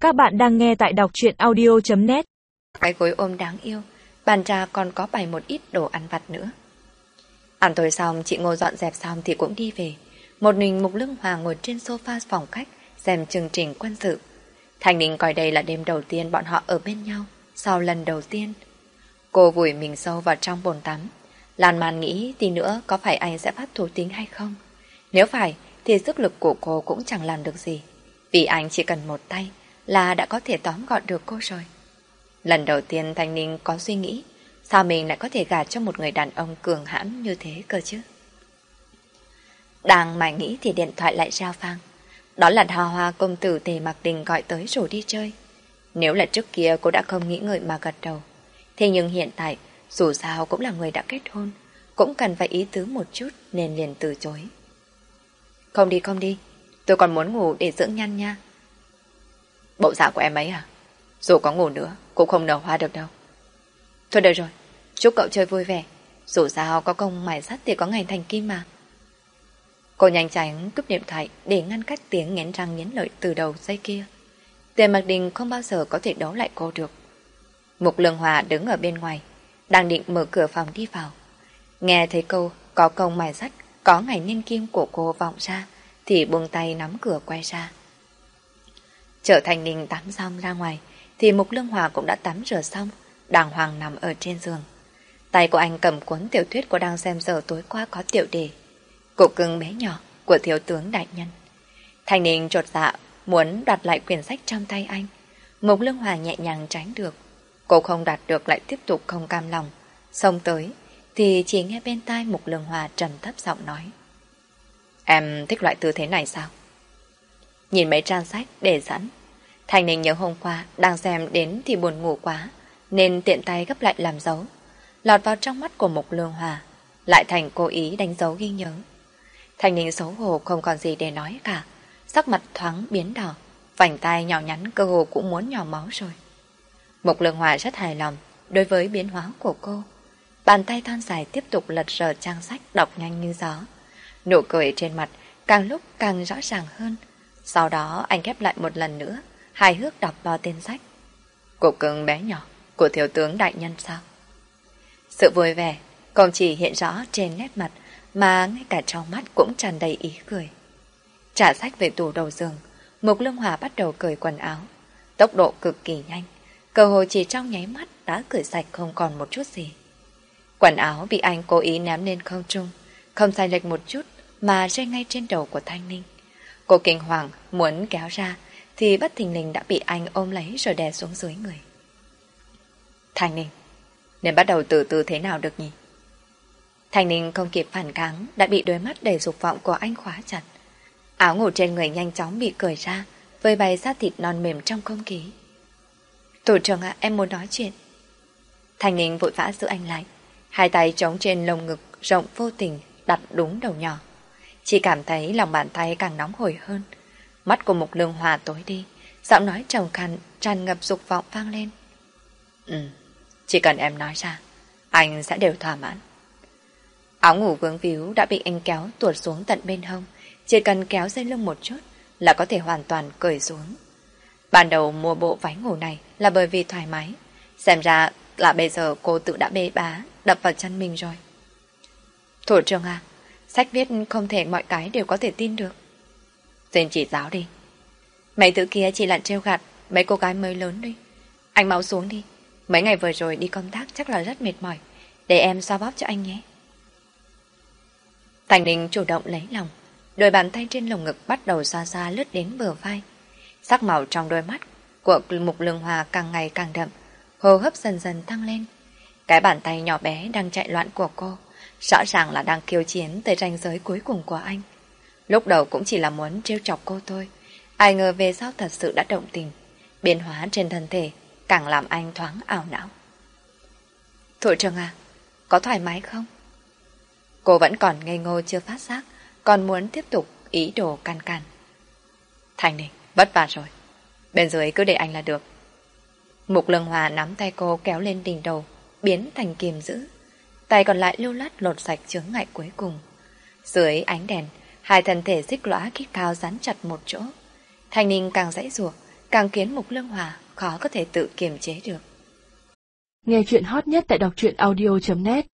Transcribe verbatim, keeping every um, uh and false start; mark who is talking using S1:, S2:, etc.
S1: Các bạn đang nghe tại đọc truyện audio chấm net.
S2: Cái gối ôm đáng yêu, bàn trà còn có bày một ít đồ ăn vặt nữa. Ăn tối xong, chị Ngô dọn dẹp xong thì cũng đi về. Một mình Mục Lương Hòa ngồi trên sofa phòng khách xem chương trình quân sự. Thành Ninh coi đây là đêm đầu tiên bọn họ ở bên nhau sau lần đầu tiên. Cô vùi mình sâu vào trong bồn tắm. Lan man nghĩ tí nữa có phải anh sẽ phát thù tính hay không. Nếu phải thì sức lực của cô cũng chẳng làm được gì, vì anh chỉ cần một tay là đã có thể tóm gọn được cô rồi. Lần đầu tiên Thanh Ninh có suy nghĩ sao mình lại có thể gả cho một người đàn ông cường hãn như thế cơ chứ. Đang mải nghĩ thì điện thoại lại reo vang. Đó là Hoa Hoa công tử Tề Mặc Đình gọi tới rủ đi chơi. Nếu là trước kia cô đã không nghĩ ngợi mà gật đầu, thế nhưng hiện tại dù sao cũng là người đã kết hôn, cũng cần phải ý tứ một chút nên liền từ chối. Không đi không đi, tôi còn muốn ngủ để dưỡng nhăn nha. Bộ dạng của em ấy à? Dù có ngủ nữa cũng không nở hoa được đâu. Thôi được rồi, chúc cậu chơi vui vẻ. Dù sao có công mài sắt thì có ngày thành kim mà. Cô nhanh chóng cúp điện thoại để ngăn cách tiếng nghiến răng nghiến lợi từ đầu dây kia. Tề Mặc Đình không bao giờ có thể đấu lại cô được. Mục Lương Hòa đứng ở bên ngoài, đang định mở cửa phòng đi vào. Nghe thấy câu có công mài sắt, có ngày nên kim của cô vọng ra, thì buông tay nắm cửa quay ra. Trở Thành Ninh tắm xong ra ngoài, thì Mục Lương Hòa cũng đã tắm rửa xong, đàng hoàng nằm ở trên giường. Tay của anh cầm cuốn tiểu thuyết cô đang xem giờ tối qua có tiểu đề Cục cưng bé nhỏ của thiếu tướng đại nhân. Thành Ninh chột dạ muốn đoạt lại quyển sách trong tay anh. Mục Lương Hòa nhẹ nhàng tránh được. Cô không đạt được lại tiếp tục không cam lòng. Xông tới thì chỉ nghe bên tai Mục Lương Hòa trầm thấp giọng nói: Em thích loại tư thế này sao? Nhìn mấy trang sách để sẵn, Thành Ninh nhớ hôm qua đang xem đến thì buồn ngủ quá, nên tiện tay gấp lại làm dấu. Lọt vào trong mắt của Mục Lương Hòa, lại thành cố ý đánh dấu ghi nhớ. Thành Ninh xấu hổ không còn gì để nói cả, sắc mặt thoáng biến đỏ, vành tay nhỏ nhắn cơ hồ cũng muốn nhỏ máu rồi. Mục Lương Hòa rất hài lòng đối với biến hóa của cô. Bàn tay thon dài tiếp tục lật rờ trang sách đọc nhanh như gió. Nụ cười trên mặt càng lúc càng rõ ràng hơn. Sau đó anh khép lại một lần nữa, hài hước đọc vào tên sách. Cục cưng bé nhỏ của thiếu tướng đại nhân sao? Sự vui vẻ không chỉ hiện rõ trên nét mặt, mà ngay cả trong mắt cũng tràn đầy ý cười. Trả sách về tủ đầu giường, Mục Lương Hòa bắt đầu cởi quần áo. Tốc độ cực kỳ nhanh, cơ hội chỉ trong nháy mắt đã cởi sạch không còn một chút gì. Quần áo bị anh cố ý ném lên không trung, không sai lệch một chút mà rơi ngay trên đầu của Thanh Ninh. Cô kinh hoàng muốn kéo ra thì bất thình lình đã bị anh ôm lấy rồi đè xuống dưới người. Thanh Ninh, nên bắt đầu từ từ thế nào được nhỉ? Thanh Ninh không kịp phản kháng đã bị đôi mắt đầy dục vọng của anh khóa chặt. Áo ngủ trên người nhanh chóng bị cởi ra, vơi bày da thịt non mềm trong không khí. Thủ trưởng ạ, em muốn nói chuyện. Thanh Ninh vội vã giữ anh lại, hai tay chống trên lồng ngực rộng vô tình đặt đúng đầu nhỏ. Chỉ cảm thấy lòng bàn tay càng nóng hổi hơn. Mắt của Mục Lương Hòa tối đi, giọng nói trầm khàn tràn ngập dục vọng vang lên. Ừ, chỉ cần em nói ra, anh sẽ đều thỏa mãn. Áo ngủ vướng víu đã bị anh kéo tuột xuống tận bên hông, chỉ cần kéo dây lưng một chút là có thể hoàn toàn cởi xuống. Ban đầu mua bộ váy ngủ này là bởi vì thoải mái, xem ra là bây giờ cô tự đã bê bá đập vào chân mình rồi. Thủ trưởng à, sách viết không thể mọi cái đều có thể tin được. Xin chỉ giáo đi. Mấy thứ kia chỉ là trêu gạt mấy cô gái mới lớn đi. Anh mau xuống đi, mấy ngày vừa rồi đi công tác chắc là rất mệt mỏi, để em xoa bóp cho anh nhé. Thành Ninh chủ động lấy lòng, đôi bàn tay trên lồng ngực bắt đầu xoa xoa lướt đến bờ vai. Sắc màu trong đôi mắt của Mục Lương Hòa càng ngày càng đậm, hô hấp dần dần tăng lên. Cái bàn tay nhỏ bé đang chạy loạn của cô rõ ràng là đang khiêu chiến tới ranh giới cuối cùng của anh. Lúc đầu cũng chỉ là muốn trêu chọc cô thôi, ai ngờ về sau thật sự đã động tình. Biến hóa trên thân thể càng làm anh thoáng ảo não. Thủ trưởng à, có thoải mái không? Cô vẫn còn ngây ngô chưa phát giác, còn muốn tiếp tục ý đồ can can. Thành Ninh, vất vả rồi, bên dưới cứ để anh là được. Mục Lương Hòa nắm tay cô kéo lên đỉnh đầu, biến thành kiềm giữ. Tay còn lại lưu lát lột sạch chướng ngại cuối cùng. Dưới ánh đèn, hai thân thể xích lõa kít cao dán chặt một chỗ. Thành Ninh càng giãy giụa, càng khiến Mục Lương Hòa khó có thể tự kiềm chế được.
S1: Nghe chuyện hot nhất tại đọc truyện audio chấm net